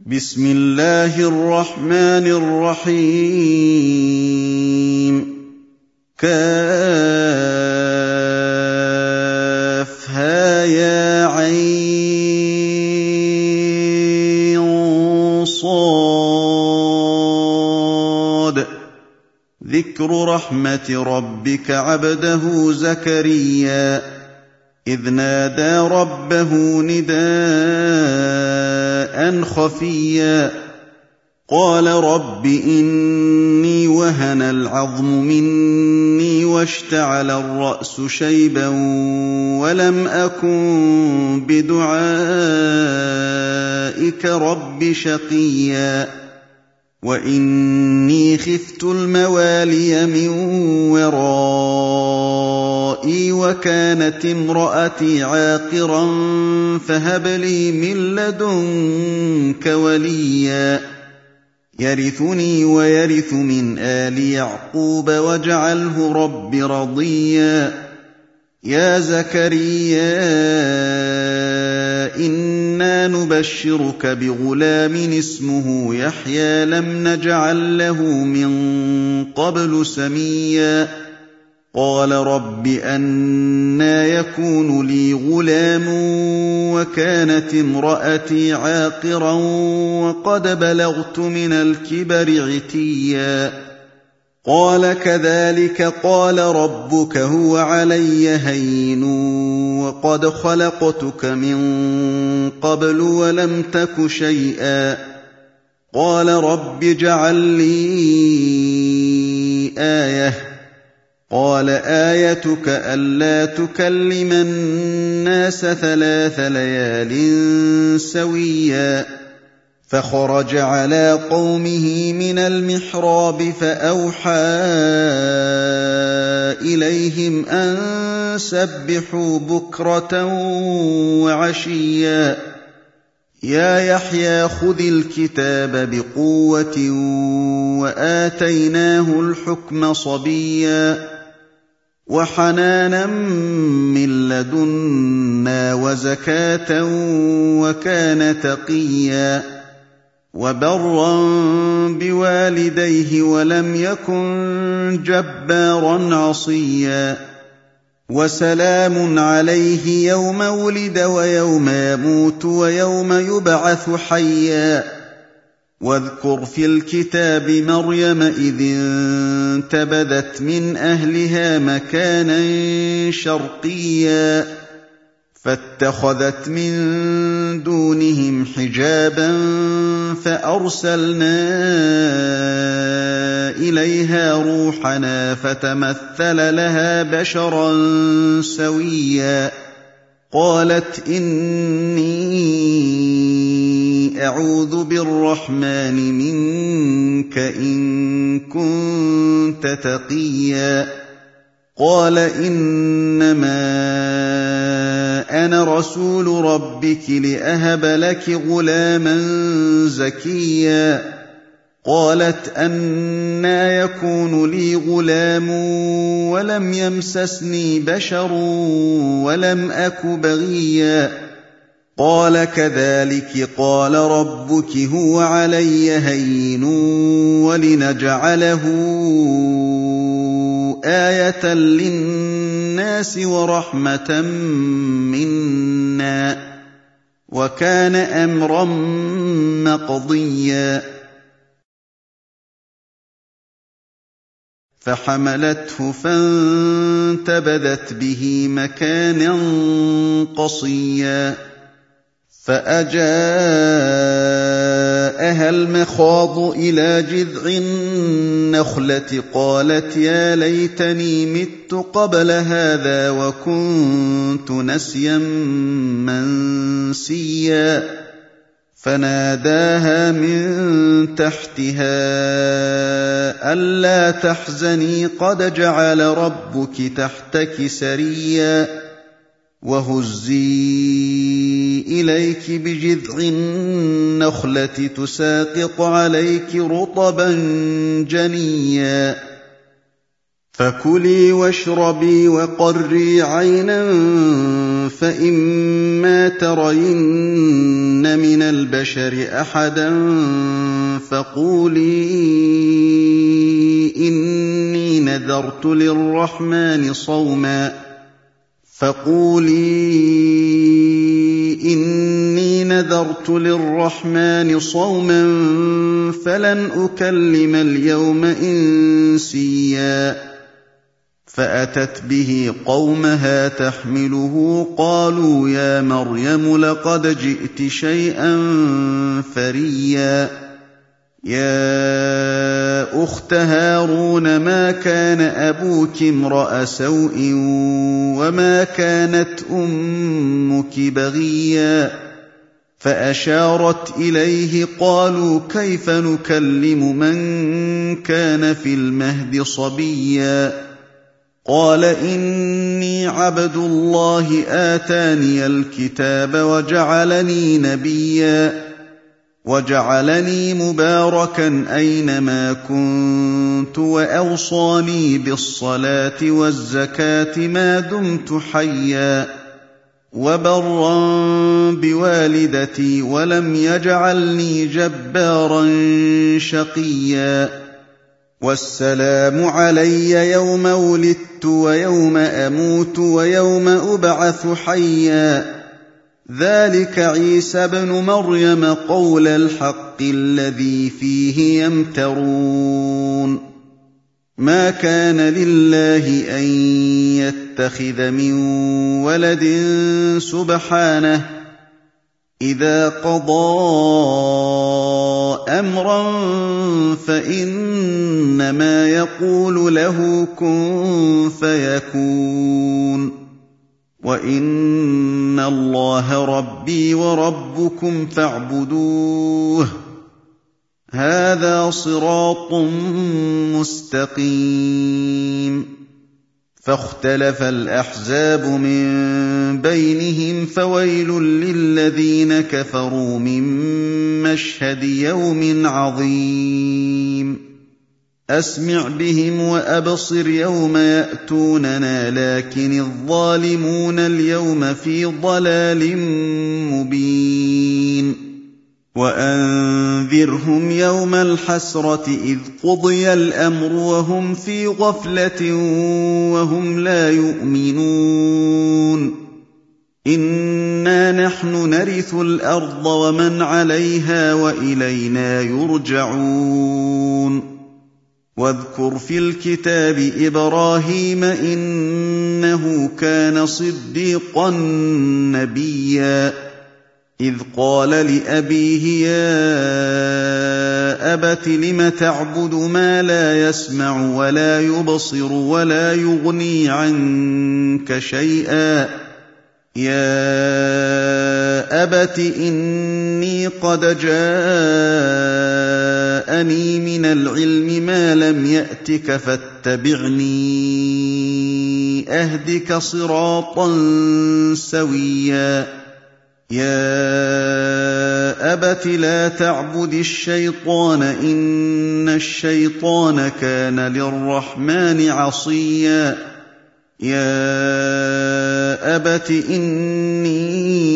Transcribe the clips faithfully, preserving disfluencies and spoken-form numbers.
بسم الله الرحمن الرحيم كافها يا عين صاد ذكر رحمة ربك عبده زكريا إذ نادى ربه نداء خفيا قال رب إني وهن العظم مني واشتعل الرأس شيبا ولم أكن بدعائك رب شقيا وإني خفت الموالي من ورائي وكانت امرأتي عاقرا فهب لي من لدنك وليا يرثني ويرث من آل يعقوب واجعله رب رضيا يا زكريا إنا نبشرك بغلام اسمه يحيى لم نجعل له من قبل سميا قال رب أنى يكون لي غلام وكانت امرأتي عاقرا وقد بلغت من الكبر عتيا قال كذلك قال ربك هو علي هين وقد خلقتك من قبل ولم تك شيئا قال رب اجعل لي آية قال آيتك ألا تكلم الناس ثلاث ليال سويا فخرج على قومه من المحراب فأوحى إليهم أن سبحوا بكرة وعشيا يا يحيى خذ الكتاب بقوة وآتيناه الحكم صبيا وحنانا من لدنا وزكاة وكان تقيا وبرا بوالديه ولم يكن جبارا عصيا وسلام عليه يوم ولد ويوم يموت ويوم يبعث حيا واذكر في الكتاب مريم إذ انتبذت من أهلها مكانا شرقيا فاتخذت من دونهم حجابا فأرسلنا إليها روحنا فتمثل لها بشرا سويا قالت إني أعوذ بالرحمن منك إن كنت تقيا قال إنما أنا رسول ربك لأهب لك غلاما زكيا قالت أنى يكون لي غلام ولم يمسسني بشر ولم أك بغيا قال كذلك قال ربك هو علي هين ولنجعله آية للناس ورحمة منا وكان أمرا مقضيا فحملته فانتبذت به مكانا قصيا فأجاءها المخاض إلى جذع النخلة قالت يا ليتني مت قبل هذا وكنت نسيا منسيا فناداها من تحتها ألا تحزني قد جعل ربك تحتك سريا وهزي إليك بجذع النخلة تساقط عليك رطبا جنيا فكلي واشربي وقري عينا فإما ترين من البشر أحدا فقولي إني نذرت للرحمن صوما فقولي إني نذرت للرحمن صوما فلن أكلم اليوم إنسيا فأتت به قومها تحمله قالوا يا مريم لقد جئت شيئا فريا يا أخت هارون ما كان أبوك امرأ سوء وما كانت أمك بغيا فأشارت إليه قالوا كيف نكلم من كان في المهد صبيا قال إني عبد الله آتاني الكتاب وجعلني نبيا وجعلني مباركا أينما كنت وأوصاني بالصلاة والزكاة ما دمت حيا وبرا بوالدتي ولم يجعلني جبارا شقيا والسلام علي يوم ولدت ويوم أموت ويوم أبعث حيا ذلك عيسى ابن مريم قول الحق الذي فيه يمترون ما كان لله أن يتخذ من ولد سبحانه إذا قضى أمرا فإنما يقول له كن فيكون وإن الله ربي وربكم فاعبدوه هذا صراط مستقيم فاختلف الأحزاب من بينهم فويل للذين كفروا من مشهد يوم عظيم أسمع بهم وأبصر يوم يأتوننا لكن الظالمون اليوم في ضلال مبين وأنذرهم يوم الحسرة إذ قضي الأمر وهم في غفلة وهم لا يؤمنون إنا نحن نرث الأرض ومن عليها وإلينا يرجعون واذكر في الكتاب إبراهيم إنه كان صديقا نبيا إذ قال لأبيه يا أبت لم تعبد ما لا يسمع ولا يبصر ولا يغني عنك شيئا يا أبت إني قد جاءني من العلم ما لم يأتك فاتبعني أهدك صراطا سويا يا أبت لا تعبد الشيطان إن الشيطان كان للرحمن عصيا يا أبت إني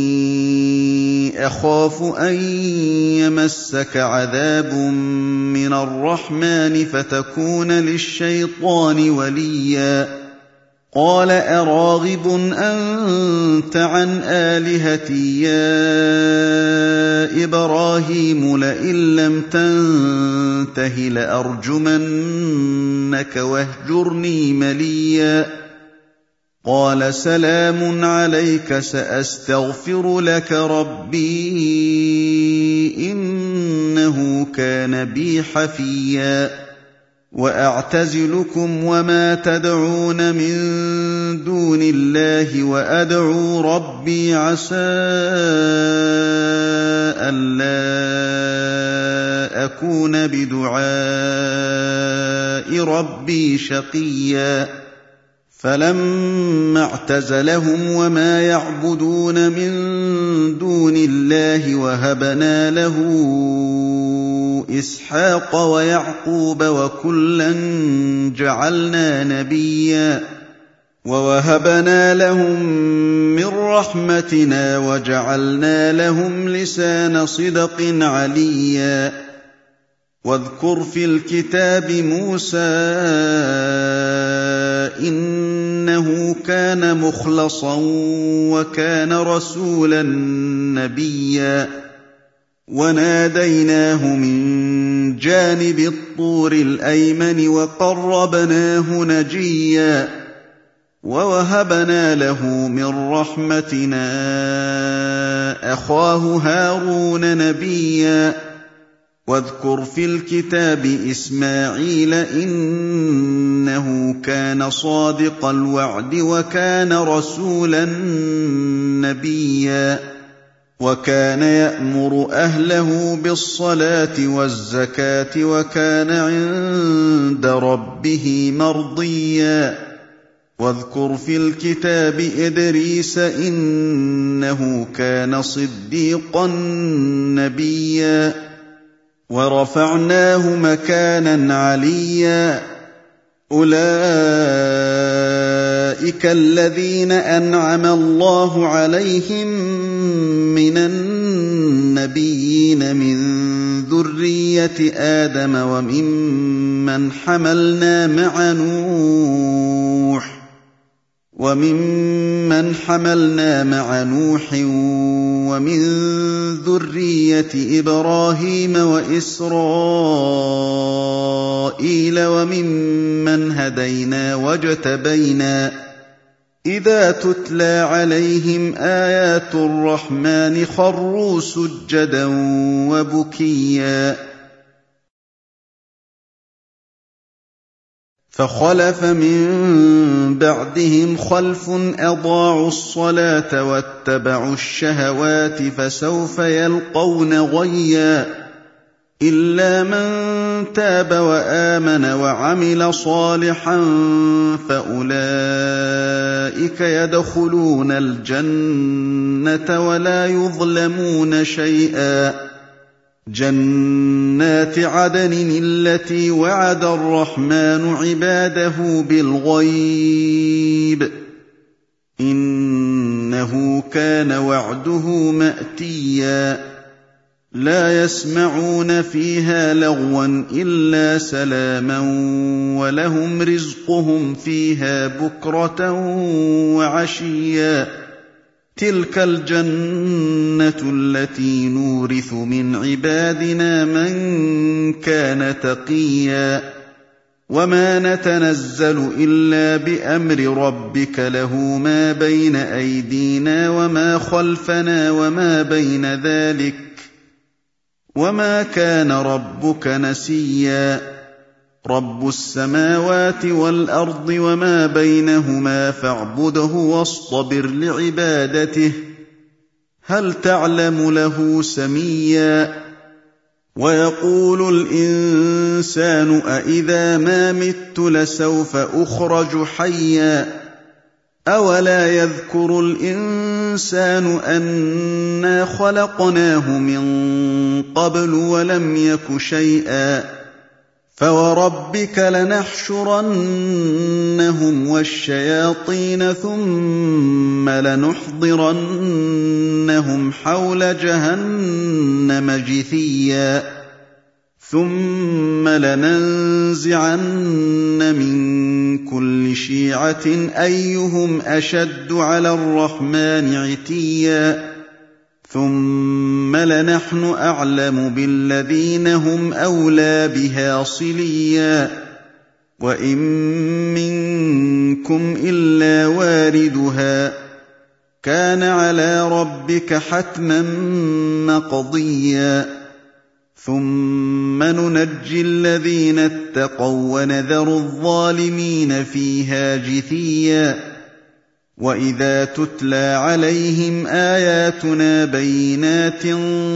أخاف أن يمسك عذاب من الرحمن فتكون للشيطان وليا قال أراغب أنت عن آلهتي يا إبراهيم لئن لم تنته لأرجمنك واهجرني مليا قال سلام عليك سأستغفر لك ربي إنه كان بي حفيا وأعتزلكم وما تدعون من دون الله وأدعو ربي عسى ألا أكون بدعاء ربي شقيا فلما اعتزلهم وما يعبدون من دون الله وهبنا له إسحاق ويعقوب وكلا جعلنا نبيا ووهبنا لهم من رحمتنا وجعلنا لهم لسان صدق عليا واذكر في الكتاب موسى إنه كان مخلصا وكان رسولا نبيا وناديناه من جانب الطور الأيمن وقربناه نجيا ووهبنا له من رحمتنا أخاه هارون نبيا واذكر في الكتاب إسماعيل إنه كان صادق الوعد وكان رسولا نبيا وكان يأمر أهله بالصلاة والزكاة وكان عند ربه مرضيا واذكر في الكتاب إدريس إنه كان صديقا نبيا ورفعناه مكانا عليا أولئك الذين أنعم الله عليهم من النبيين من ذرية آدم وممن حملنا مع نوح وممن حملنا مع نوح ومن ذرية إبراهيم وإسرائيل وممن هدينا واجتبينا إذا تتلى عليهم آيات الرحمن خروا سجدا وبكيا فخلف من بعدهم خلف أضاعوا الصلاة واتبعوا الشهوات فسوف يلقون غيا إلا من تاب وآمن وعمل صالحا فأولئك يدخلون الجنة ولا يظلمون شيئا جنات عدن التي وعد الرحمن عباده بالغيب إنه كان وعده مأتيا لا يسمعون فيها لغوا إلا سلاما ولهم رزقهم فيها بكرة وعشيا تلك الجنة التي نورث من عبادنا من كان تقيا وما نتنزل إلا بأمر ربك له ما بين أيدينا وما خلفنا وما بين ذلك وما كان ربك نسيا رب السماوات والأرض وما بينهما فاعبده واصطبر لعبادته هل تعلم له سميا ويقول الإنسان أإذا ما مت لسوف أخرج حيا أولا يذكر الإنسان أنا خلقناه من قبل ولم يك شيئا فوربك لنحشرنهم والشياطين ثم لنحضرنهم حول جهنم جثيا ثم لننزعن من كل شيعة أيهم أشد على الرحمن عتيا ثم لنحن أعلم بالذين هم أولى بها صليا وإن منكم إلا واردها كان على ربك حتما مقضيا ثم ننجي الذين اتقوا ونذر الظالمين فيها جثيا وإذا تتلى عليهم آياتنا بينات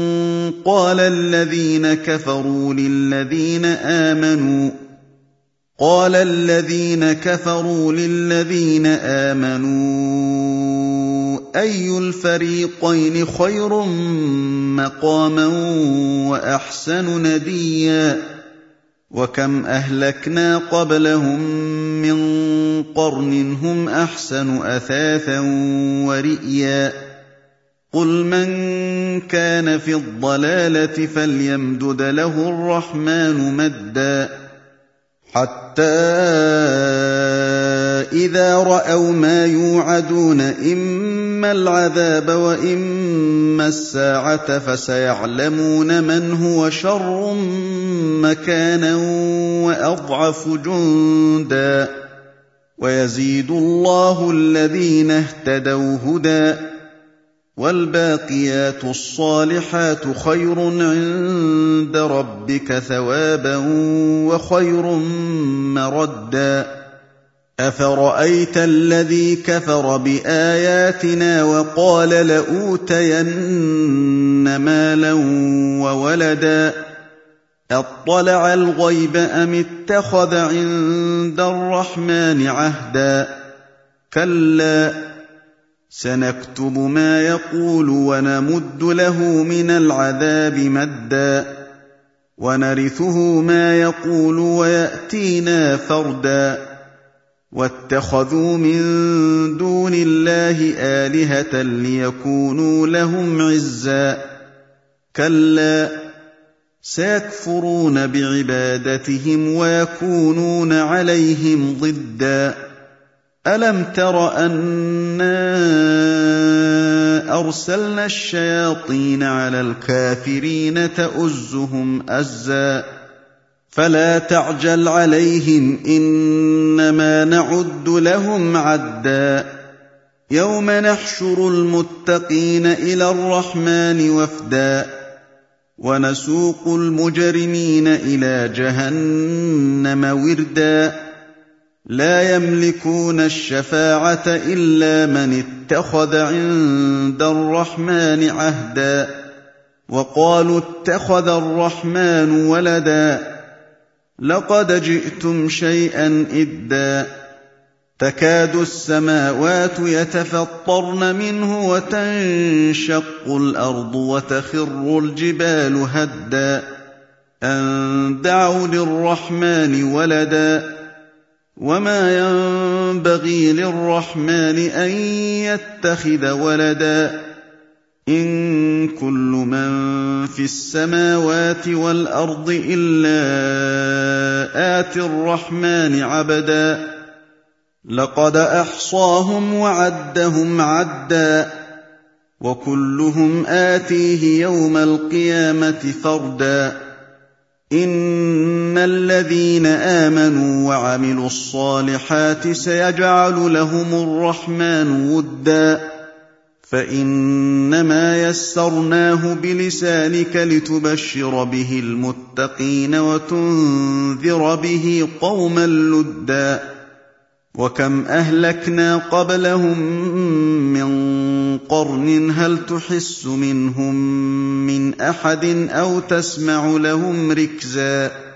قال الذين كفروا للذين آمنوا قَالَ الَّذِينَ كَفَرُوا لِلَّذِينَ آمَنُوا أَيُّ الْفَرِيقَيْنِ خَيْرٌ مَّقَامًا وَأَحْسَنُ نَدِيًّا وَكَمْ أَهْلَكْنَا قَبْلَهُم مِّن قَرْنٍ هُمْ أَحْسَنُ أَثَاثًا وَرِئْيًا قُلْ مَن كَانَ فِي الضَّلَالَةِ فَلْيَمْدُدْ لَهُ الرَّحْمَٰنُ مَدًّا حَتَّىٰ إِذَا رَأَوْا مَا يُوعَدُونَ إِمَّا الْعَذَابَ وَإِمَّا السَّاعَةَ فَسَيَعْلَمُونَ مَنْ هُوَ شَرٌّ مَّكَانًا وَأَضْعَفُ جُندًا وَيَزِيدُ اللَّهُ الَّذِينَ اهْتَدَوْا هُدًى وَالْبَاقِيَاتُ الصَّالِحَاتُ خَيْرٌ عِندَ رَبِّكَ ثَوَابًا وَخَيْرٌ مَّرَدًّا أَفَرَأَيْتَ الَّذِي كَفَرَ بِآيَاتِنَا وَقَالَ لَأُوتَيَنَّ مَالًا وَوَلَدًا أَطَّلَعَ الْغَيْبَ أَمِ اتَّخَذَ عِندَ الرَّحْمَٰنِ عَهْدًا كَلَّا سَنَكْتُبُ مَا يَقُولُ وَنَمُدُّ لَهُ مِنَ الْعَذَابِ مَدًّا وَنَرِثُهُ مَا يَقُولُ وَيَأْتِينَا فَرْدًا وَاتَّخَذُوا مِن دُونِ اللَّهِ آلِهَةً لِّيَكُونُوا لَهُمْ عِزًّا كَلَّا سَيَكْفُرُونَ بِعِبَادَتِهِمْ وَيَكُونُونَ عَلَيْهِمْ ضِدًّا أَلَمْ تَرَ أَنَّا أَرْسَلْنَا الشَّيَاطِينَ عَلَى الْكَافِرِينَ تَؤُزُّهُمْ أَزًّا فَلَا تَعْجَلْ عَلَيْهِمْ إِنَّمَا نَعُدُّ لَهُمْ عَدًّا يَوْمَ نَحْشُرُ الْمُتَّقِينَ إِلَى الرَّحْمَٰنِ وَفْدًا وَنَسُوقُ الْمُجْرِمِينَ إِلَىٰ جَهَنَّمَ وِرْدًا لَّا يَمْلِكُونَ الشَّفَاعَةَ إِلَّا مَنِ اتَّخَذَ عِندَ الرَّحْمَٰنِ عَهْدًا وَقَالُوا اتَّخَذَ الرَّحْمَٰنُ وَلَدًا لَّقَدْ جِئْتُمْ شَيْئًا إِدًّا تَكَادُ السَّمَاوَاتُ يَتَفَطَّرْنَ مِنْهُ وَتَنشَقُّ الْأَرْضُ وَتَخِرُّ الْجِبَالُ هَدًّا أَن دَعَوْا لِلرَّحْمَٰنِ وَلَدًا وَمَا يَنبَغِي لِلرَّحْمَٰنِ أَن يَتَّخِذَ وَلَدًا إِن كُلُّ مَن فِي السَّمَاوَاتِ وَالْأَرْضِ إِلَّا آتِي الرَّحْمَٰنِ عَبْدًا لَّقَدْ أَحْصَاهُمْ وَعَدَّهُمْ عَدًّا وَكُلُّهُمْ آتِيهِ يَوْمَ الْقِيَامَةِ فَرْدًا إِنَّ الَّذِينَ آمَنُوا وَعَمِلُوا الصَّالِحَاتِ سَيَجْعَلُ لَهُمُ الرَّحْمَٰنُ وُدًّا فَإِنَّمَا يَسَّرْنَاهُ بِلِسَانِكَ لِتُبَشِّرَ بِهِ الْمُتَّقِينَ وَتُنذِرَ بِهِ قَوْمًا لُّدًّا وَكَمْ أَهْلَكْنَا قَبْلَهُم مِّن قَرْنٍ هَلْ تُحِسُّ مِنْهُم مِّنْ أَحَدٍ أَوْ تَسْمَعُ لَهُمْ رِكْزًا